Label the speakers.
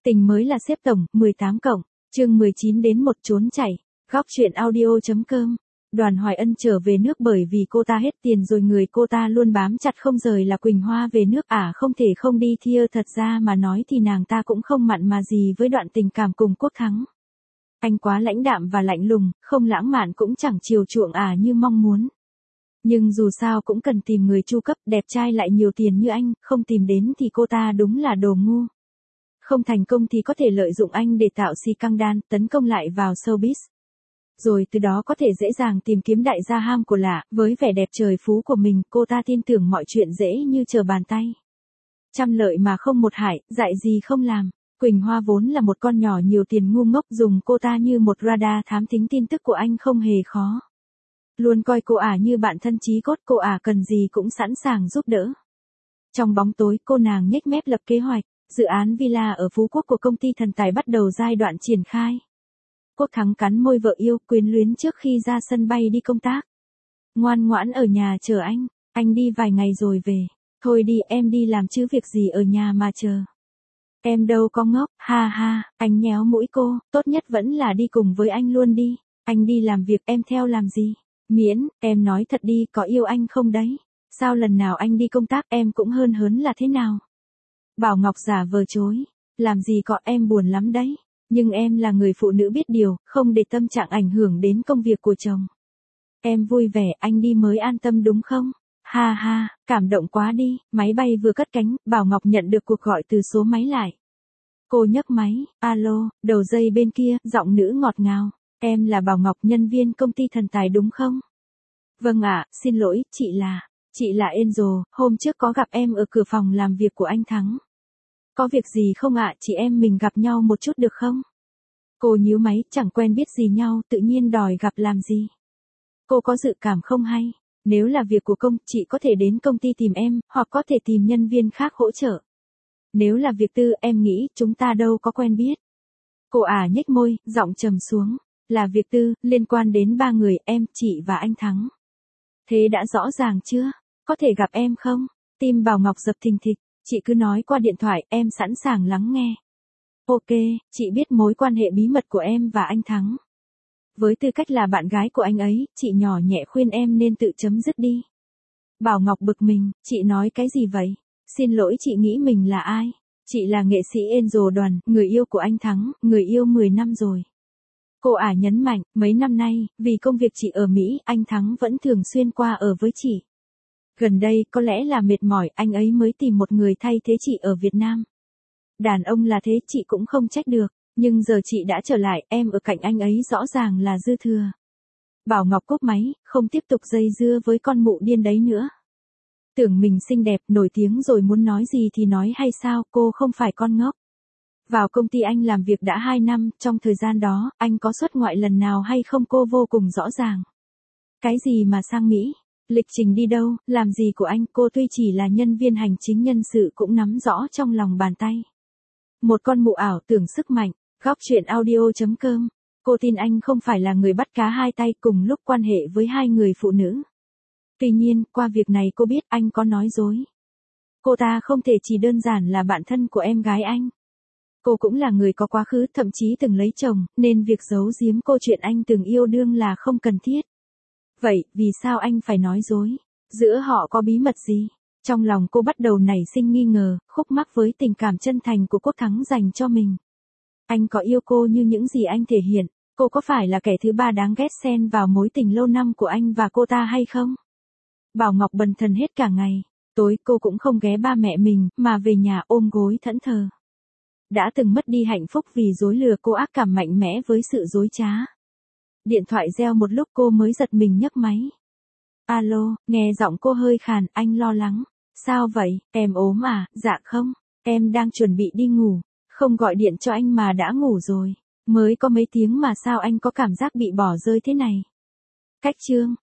Speaker 1: Tình mới là xếp tổng, 18 cộng, chương 19 đến 1 trốn chạy. Góc truyện audio.com. Đoàn Hoài Ân trở về nước bởi vì cô ta hết tiền rồi, người cô ta luôn bám chặt không rời là Quỳnh Hoa về nước không thể không đi thia. Thật ra mà nói thì nàng ta cũng không mặn mà gì với đoạn tình cảm cùng Quốc Thắng. Anh quá lãnh đạm và lạnh lùng, không lãng mạn cũng chẳng chiều chuộng như mong muốn. Nhưng dù sao cũng cần tìm người chu cấp, đẹp trai lại nhiều tiền như anh, không tìm đến thì cô ta đúng là đồ ngu. Không thành công thì có thể lợi dụng anh để tạo scandal, tấn công lại vào showbiz. Rồi từ đó có thể dễ dàng tìm kiếm đại gia ham của lạ, với vẻ đẹp trời phú của mình, cô ta tin tưởng mọi chuyện dễ như trở bàn tay. Trăm lợi mà không một hại, dạy gì không làm. Quỳnh Hoa vốn là một con nhỏ nhiều tiền ngu ngốc, dùng cô ta như một radar thám thính tin tức của anh không hề khó. Luôn coi cô như bạn thân chí cốt, cô cần gì cũng sẵn sàng giúp đỡ. Trong bóng tối, cô nàng nhếch mép lập kế hoạch. Dự án villa ở Phú Quốc của công ty thần tài bắt đầu giai đoạn triển khai. Quốc Thắng cắn môi vợ yêu, quyến luyến trước khi ra sân bay đi công tác. Ngoan ngoãn ở nhà chờ anh đi vài ngày rồi về. Thôi đi, em đi làm chứ việc gì ở nhà mà chờ. Em đâu có ngốc, ha ha, anh nhéo mũi cô, tốt nhất vẫn là đi cùng với anh luôn đi. Anh đi làm việc, em theo làm gì? Miễn, em nói thật đi, có yêu anh không đấy? Sao lần nào anh đi công tác em cũng hớn hớn là thế nào? Bảo Ngọc giả vờ chối. Làm gì có, em buồn lắm đấy. Nhưng em là người phụ nữ biết điều, không để tâm trạng ảnh hưởng đến công việc của chồng. Em vui vẻ, anh đi mới an tâm đúng không? Ha ha, cảm động quá đi. Máy bay vừa cất cánh, Bảo Ngọc nhận được cuộc gọi từ số máy lại. Cô nhấc máy, alo, đầu dây bên kia, giọng nữ ngọt ngào. Em là Bảo Ngọc, nhân viên công ty thần tài đúng không? Vâng ạ, xin lỗi, chị là Angel, hôm trước có gặp em ở cửa phòng làm việc của anh Thắng. Có việc gì không ạ, chị em mình gặp nhau một chút được không? Cô nhíu máy, chẳng quen biết gì nhau, tự nhiên đòi gặp làm gì? Cô có dự cảm không hay? Nếu là việc của công, chị có thể đến công ty tìm em, hoặc có thể tìm nhân viên khác hỗ trợ. Nếu là việc tư, em nghĩ chúng ta đâu có quen biết. Cô nhếch môi, giọng trầm xuống. Là việc tư, liên quan đến 3 người, em, chị và anh Thắng. Thế đã rõ ràng chưa? Có thể gặp em không? Tim Bảo Ngọc dập thình thịch. Chị cứ nói qua điện thoại, em sẵn sàng lắng nghe. Ok, chị biết mối quan hệ bí mật của em và anh Thắng. Với tư cách là bạn gái của anh ấy, chị nhỏ nhẹ khuyên em nên tự chấm dứt đi. Bảo Ngọc bực mình, chị nói cái gì vậy? Xin lỗi, chị nghĩ mình là ai? Chị là nghệ sĩ Angel Đoàn, người yêu của anh Thắng, người yêu 10 năm rồi. Cô nhấn mạnh, mấy năm nay, vì công việc chị ở Mỹ, anh Thắng vẫn thường xuyên qua ở với chị. Gần đây, có lẽ là mệt mỏi, anh ấy mới tìm một người thay thế chị ở Việt Nam. Đàn ông là thế, chị cũng không trách được, nhưng giờ chị đã trở lại, em ở cạnh anh ấy rõ ràng là dư thừa. Bảo Ngọc cúp máy, không tiếp tục dây dưa với con mụ điên đấy nữa. Tưởng mình xinh đẹp, nổi tiếng rồi muốn nói gì thì nói hay sao, cô không phải con ngốc. Vào công ty anh làm việc đã 2 năm, trong thời gian đó, anh có xuất ngoại lần nào hay không cô vô cùng rõ ràng. Cái gì mà sang Mỹ? Lịch trình đi đâu, làm gì của anh, cô tuy chỉ là nhân viên hành chính nhân sự cũng nắm rõ trong lòng bàn tay. Một con mụ ảo tưởng sức mạnh, góc truyện audio.com. Cô tin anh không phải là người bắt cá hai tay cùng lúc quan hệ với 2 người phụ nữ. Tuy nhiên, qua việc này cô biết anh có nói dối. Cô ta không thể chỉ đơn giản là bạn thân của em gái anh. Cô cũng là người có quá khứ, thậm chí từng lấy chồng, nên việc giấu giếm câu chuyện anh từng yêu đương là không cần thiết. Vậy, vì sao anh phải nói dối? Giữa họ có bí mật gì? Trong lòng cô bắt đầu nảy sinh nghi ngờ, khúc mắc với tình cảm chân thành của Quốc Thắng dành cho mình. Anh có yêu cô như những gì anh thể hiện? Cô có phải là kẻ thứ ba đáng ghét xen vào mối tình lâu năm của anh và cô ta hay không? Bảo Ngọc bần thần hết cả ngày. Tối cô cũng không ghé ba mẹ mình, mà về nhà ôm gối thẫn thờ. Đã từng mất đi hạnh phúc vì dối lừa, cô ác cảm mạnh mẽ với sự dối trá. Điện thoại reo một lúc cô mới giật mình nhấc máy. Alo, nghe giọng cô hơi khàn, anh lo lắng. Sao vậy, em ốm à? Dạ không, em đang chuẩn bị đi ngủ. Không gọi điện cho anh mà đã ngủ rồi. Mới có mấy tiếng mà sao anh có cảm giác bị bỏ rơi thế này? Cách chương.